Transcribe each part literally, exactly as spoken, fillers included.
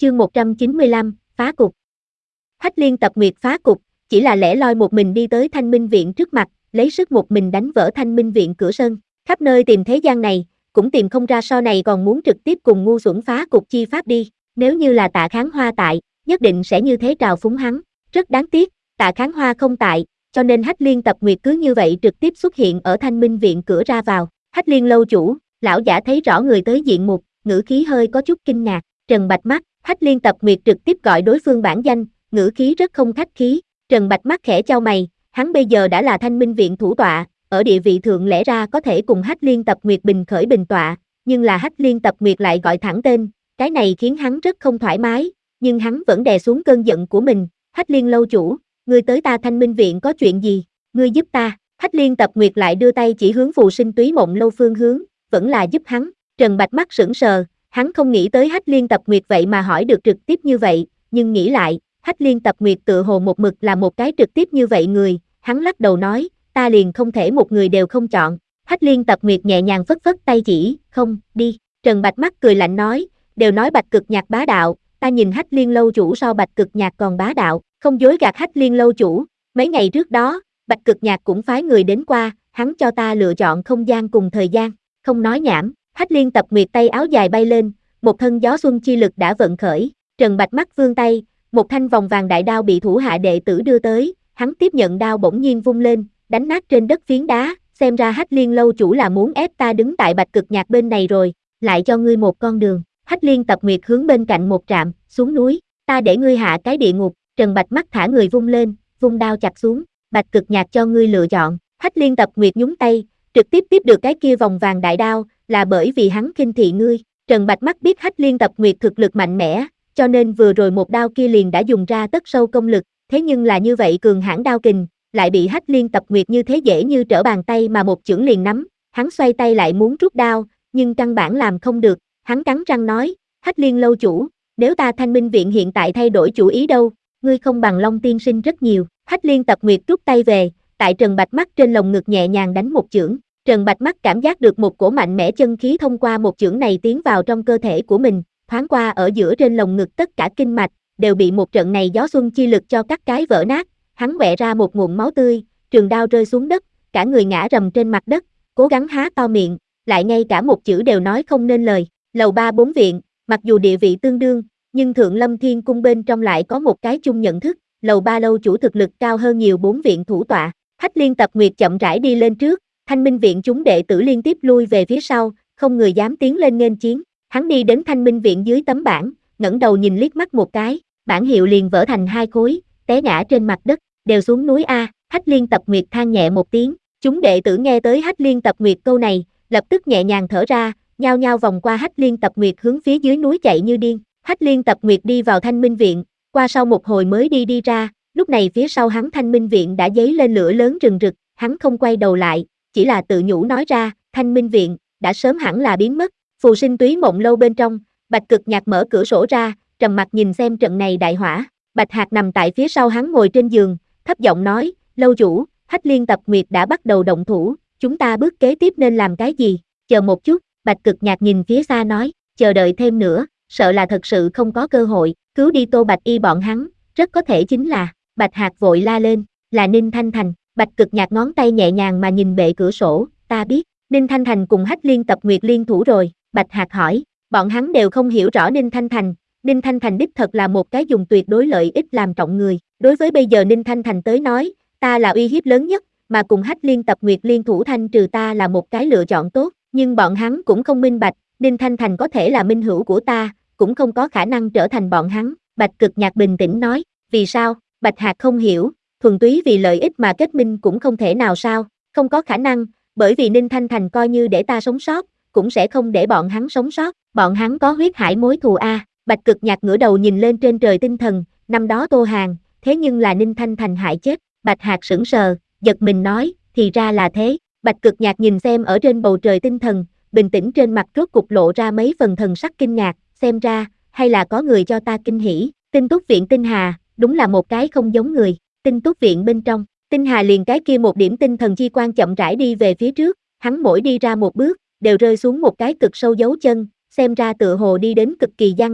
Chương một trăm chín mươi lăm, phá cục. Hách Liên Tập Nguyệt phá cục, chỉ là lẻ loi một mình đi tới Thanh Minh Viện trước mặt, lấy sức một mình đánh vỡ Thanh Minh Viện cửa sân. Khắp nơi tìm thế gian này, cũng tìm không ra so này còn muốn trực tiếp cùng ngu xuẩn phá cục chi pháp đi. Nếu như là Tạ Kháng Hoa tại, nhất định sẽ như thế trào phúng hắn. Rất đáng tiếc, Tạ Kháng Hoa không tại, cho nên Hách Liên Tập Nguyệt cứ như vậy trực tiếp xuất hiện ở Thanh Minh Viện cửa ra vào. Hách Liên lâu chủ, lão giả thấy rõ người tới diện mục, ngữ khí hơi có chút kinh ngạc. Trần Bạch Mắt, Hách Liên Tập Nguyệt trực tiếp gọi đối phương bản danh, ngữ khí rất không khách khí. Trần Bạch Mắt khẽ chau mày, hắn bây giờ đã là Thanh Minh Viện thủ tọa, ở địa vị thượng lẽ ra có thể cùng Hách Liên Tập Nguyệt bình khởi bình tọa, nhưng là Hách Liên Tập Nguyệt lại gọi thẳng tên, cái này khiến hắn rất không thoải mái, nhưng hắn vẫn đè xuống cơn giận của mình. Hách Liên lâu chủ, ngươi tới ta Thanh Minh Viện có chuyện gì? Ngươi giúp ta. Hách Liên Tập Nguyệt lại đưa tay chỉ hướng Phù Sinh Túy Mộng lâu phương hướng, vẫn là giúp hắn. Trần Bạch Mắt sững sờ, hắn không nghĩ tới Hách Liên Tập Nguyệt vậy mà hỏi được trực tiếp như vậy, nhưng nghĩ lại, Hách Liên Tập Nguyệt tự hồ một mực là một cái trực tiếp như vậy người, hắn lắc đầu nói, ta liền không thể một người đều không chọn. Hách Liên Tập Nguyệt nhẹ nhàng phất phất tay chỉ, không, đi. Trần Bạch Mắt cười lạnh nói, đều nói Bạch Cực Nhạc bá đạo, ta nhìn Hách Liên lâu chủ so Bạch Cực Nhạc còn bá đạo, không dối gạt Hách Liên lâu chủ, mấy ngày trước đó, Bạch Cực Nhạc cũng phái người đến qua, hắn cho ta lựa chọn không gian cùng thời gian, không nói nhảm. Hách Liên Tập Nguyệt tay áo dài bay lên, một thân gió xuân chi lực đã vận khởi, Trần Bạch Mắt vươn tay, một thanh vòng vàng đại đao bị thủ hạ đệ tử đưa tới, hắn tiếp nhận đao bỗng nhiên vung lên, đánh nát trên đất phiến đá, xem ra Hách Liên lâu chủ là muốn ép ta đứng tại Bạch Cực Nhạc bên này rồi, lại cho ngươi một con đường. Hách Liên Tập Nguyệt hướng bên cạnh một trạm, xuống núi, ta để ngươi hạ cái địa ngục. Trần Bạch Mắt thả người vung lên, vung đao chặt xuống, Bạch Cực Nhạc cho ngươi lựa chọn. Hách Liên Tập Nguyệt nhúng tay, trực tiếp tiếp được cái kia vòng vàng đại đao, là bởi vì hắn khinh thị ngươi. Trần Bạch Mắt biết Hách Liên Tập Nguyệt thực lực mạnh mẽ, cho nên vừa rồi một đao kia liền đã dùng ra tất sâu công lực, thế nhưng là như vậy cường hãn đao kình, lại bị Hách Liên Tập Nguyệt như thế dễ như trở bàn tay mà một chưởng liền nắm, hắn xoay tay lại muốn rút đao, nhưng căn bản làm không được, hắn cắn răng nói, Hách Liên lâu chủ, nếu ta Thanh Minh Viện hiện tại thay đổi chủ ý đâu, ngươi không bằng Long tiên sinh rất nhiều. Hách Liên Tập Nguyệt rút tay về, tại Trần Bạch Mắt trên lồng ngực nhẹ nhàng đánh một chưởng. Trần Bạch Mắt cảm giác được một cổ mạnh mẽ chân khí thông qua một chưởng này tiến vào trong cơ thể của mình, thoáng qua ở giữa trên lồng ngực tất cả kinh mạch, đều bị một trận này gió xuân chi lực cho cắt cái vỡ nát, hắn quẹ ra một ngụm máu tươi, trường đao rơi xuống đất, cả người ngã rầm trên mặt đất, cố gắng há to miệng, lại ngay cả một chữ đều nói không nên lời. Lầu ba bốn viện, mặc dù địa vị tương đương, nhưng Thượng Lâm Thiên Cung bên trong lại có một cái chung nhận thức, lầu ba lâu chủ thực lực cao hơn nhiều bốn viện thủ tọa. Hách Liên Tập Nguyệt chậm rãi đi lên trước, Thanh Minh Viện chúng đệ tử liên tiếp lui về phía sau, không người dám tiến lên nghênh chiến. Hắn đi đến Thanh Minh Viện dưới tấm bảng, ngẩng đầu nhìn liếc mắt một cái, bảng hiệu liền vỡ thành hai khối, té ngã trên mặt đất, đều xuống núi a. Hách Liên Tập Nguyệt than nhẹ một tiếng, chúng đệ tử nghe tới Hách Liên Tập Nguyệt câu này, lập tức nhẹ nhàng thở ra, nhao nhao vòng qua Hách Liên Tập Nguyệt hướng phía dưới núi chạy như điên. Hách Liên Tập Nguyệt đi vào Thanh Minh Viện, qua sau một hồi mới đi đi ra, lúc này phía sau hắn Thanh Minh Viện đã dấy lên lửa lớn rừng rực, hắn không quay đầu lại, chỉ là tự nhủ nói ra, Thanh Minh Viện đã sớm hẳn là biến mất. Phù Sinh Túy Mộng lâu bên trong, Bạch Cực Nhạc mở cửa sổ ra, trầm mặt nhìn xem trận này đại hỏa. Bạch Hạc nằm tại phía sau hắn ngồi trên giường, thấp giọng nói, lâu chủ, Hách Liên Tập Nguyệt đã bắt đầu động thủ, chúng ta bước kế tiếp nên làm cái gì? Chờ một chút, Bạch Cực Nhạc nhìn phía xa nói, chờ đợi thêm nữa, sợ là thật sự không có cơ hội, cứu đi Tô Bạch Y bọn hắn, rất có thể chính là. Bạch Hạc vội la lên, là Ninh Thanh Thành. Bạch Cực Nhạc ngón tay nhẹ nhàng mà nhìn bệ cửa sổ, ta biết, Ninh Thanh Thành cùng Hách Liên Tập Nguyệt liên thủ rồi. Bạch Hạc hỏi, bọn hắn đều không hiểu rõ Ninh Thanh Thành. Ninh Thanh Thành đích thật là một cái dùng tuyệt đối lợi ích làm trọng người. Đối với bây giờ Ninh Thanh Thành tới nói, ta là uy hiếp lớn nhất, mà cùng Hách Liên Tập Nguyệt liên thủ thanh trừ ta là một cái lựa chọn tốt. Nhưng bọn hắn cũng không minh bạch, Ninh Thanh Thành có thể là minh hữu của ta, cũng không có khả năng trở thành bọn hắn. Bạch Cực Nhạc bình tĩnh nói, vì sao? Bạch Hạc không hiểu, thuần túy vì lợi ích mà kết minh cũng không thể nào sao? Không có khả năng, bởi vì Ninh Thanh Thành coi như để ta sống sót, cũng sẽ không để bọn hắn sống sót, bọn hắn có huyết hải mối thù a. Bạch Cực Nhạc ngửa đầu nhìn lên trên trời tinh thần, năm đó Tô Hàn, thế nhưng là Ninh Thanh Thành hại chết. Bạch Hạc sững sờ, giật mình nói, thì ra là thế. Bạch Cực Nhạc nhìn xem ở trên bầu trời tinh thần, bình tĩnh trên mặt rốt cục lộ ra mấy phần thần sắc kinh ngạc, xem ra, hay là có người cho ta kinh hỉ. Tinh Túc Viện Tinh Hà, đúng là một cái không giống người. Tinh Túc Viện bên trong, Tinh Hà liền cái kia một điểm tinh thần chi quan chậm rãi đi về phía trước, hắn mỗi đi ra một bước, đều rơi xuống một cái cực sâu dấu chân, xem ra tựa hồ đi đến cực kỳ gian nan.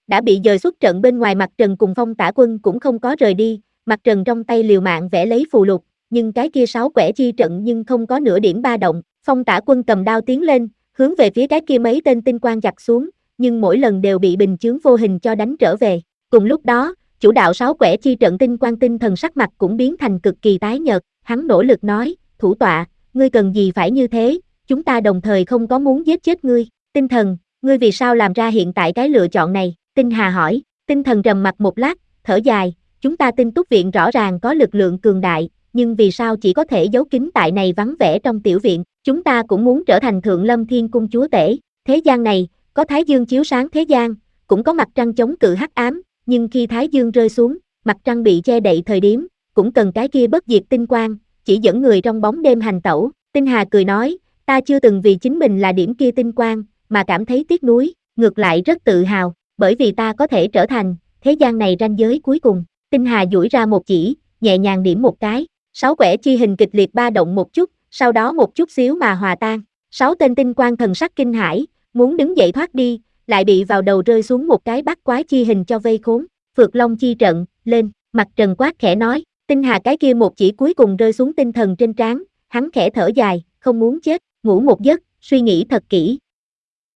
đã bị dời xuất trận bên ngoài. Mặt Trần cùng Phong Tả Quân cũng không có rời đi, Mặt Trần trong tay liều mạng vẽ lấy phù lục, nhưng cái kia sáu quẻ chi trận nhưng không có nửa điểm ba động. Phong Tả Quân cầm đao tiến lên, hướng về phía cái kia mấy tên tinh quang giặc xuống, nhưng mỗi lần đều bị bình chướng vô hình cho đánh trở về. Cùng lúc đó, chủ đạo sáu quẻ chi trận tinh quang tinh thần sắc mặt cũng biến thành cực kỳ tái nhợt, hắn nỗ lực nói, thủ tọa, ngươi cần gì phải như thế, chúng ta đồng thời không có muốn giết chết ngươi. Tinh thần, ngươi vì sao làm ra hiện tại cái lựa chọn này? Tinh Hà hỏi. Tinh thần trầm mặt một lát, thở dài, chúng ta Tinh Túc viện rõ ràng có lực lượng cường đại, nhưng vì sao chỉ có thể giấu kín tại này vắng vẻ trong tiểu viện? Chúng ta cũng muốn trở thành Thượng Lâm Thiên Cung chúa tể. Thế gian này, có Thái Dương chiếu sáng thế gian, cũng có mặt trăng chống cự hắc ám, nhưng khi Thái Dương rơi xuống, mặt trăng bị che đậy thời điểm, cũng cần cái kia bất diệt tinh quang, chỉ dẫn người trong bóng đêm hành tẩu. Tinh Hà cười nói, ta chưa từng vì chính mình là điểm kia tinh quang, mà cảm thấy tiếc nuối, ngược lại rất tự hào, bởi vì ta có thể trở thành thế gian này ranh giới cuối cùng. Tinh Hà duỗi ra một chỉ, nhẹ nhàng điểm một cái, sáu quẻ chi hình kịch liệt ba động một chút, sau đó một chút xíu mà hòa tan. Sáu tên tinh quang thần sắc kinh hãi, muốn đứng dậy thoát đi, lại bị vào đầu rơi xuống một cái bắt quái chi hình cho vây khốn. Phược Long chi trận, lên, Mặt Trần quát khẽ nói. Tinh Hà cái kia một chỉ cuối cùng rơi xuống tinh thần trên trán, hắn khẽ thở dài, không muốn chết, ngủ một giấc, suy nghĩ thật kỹ,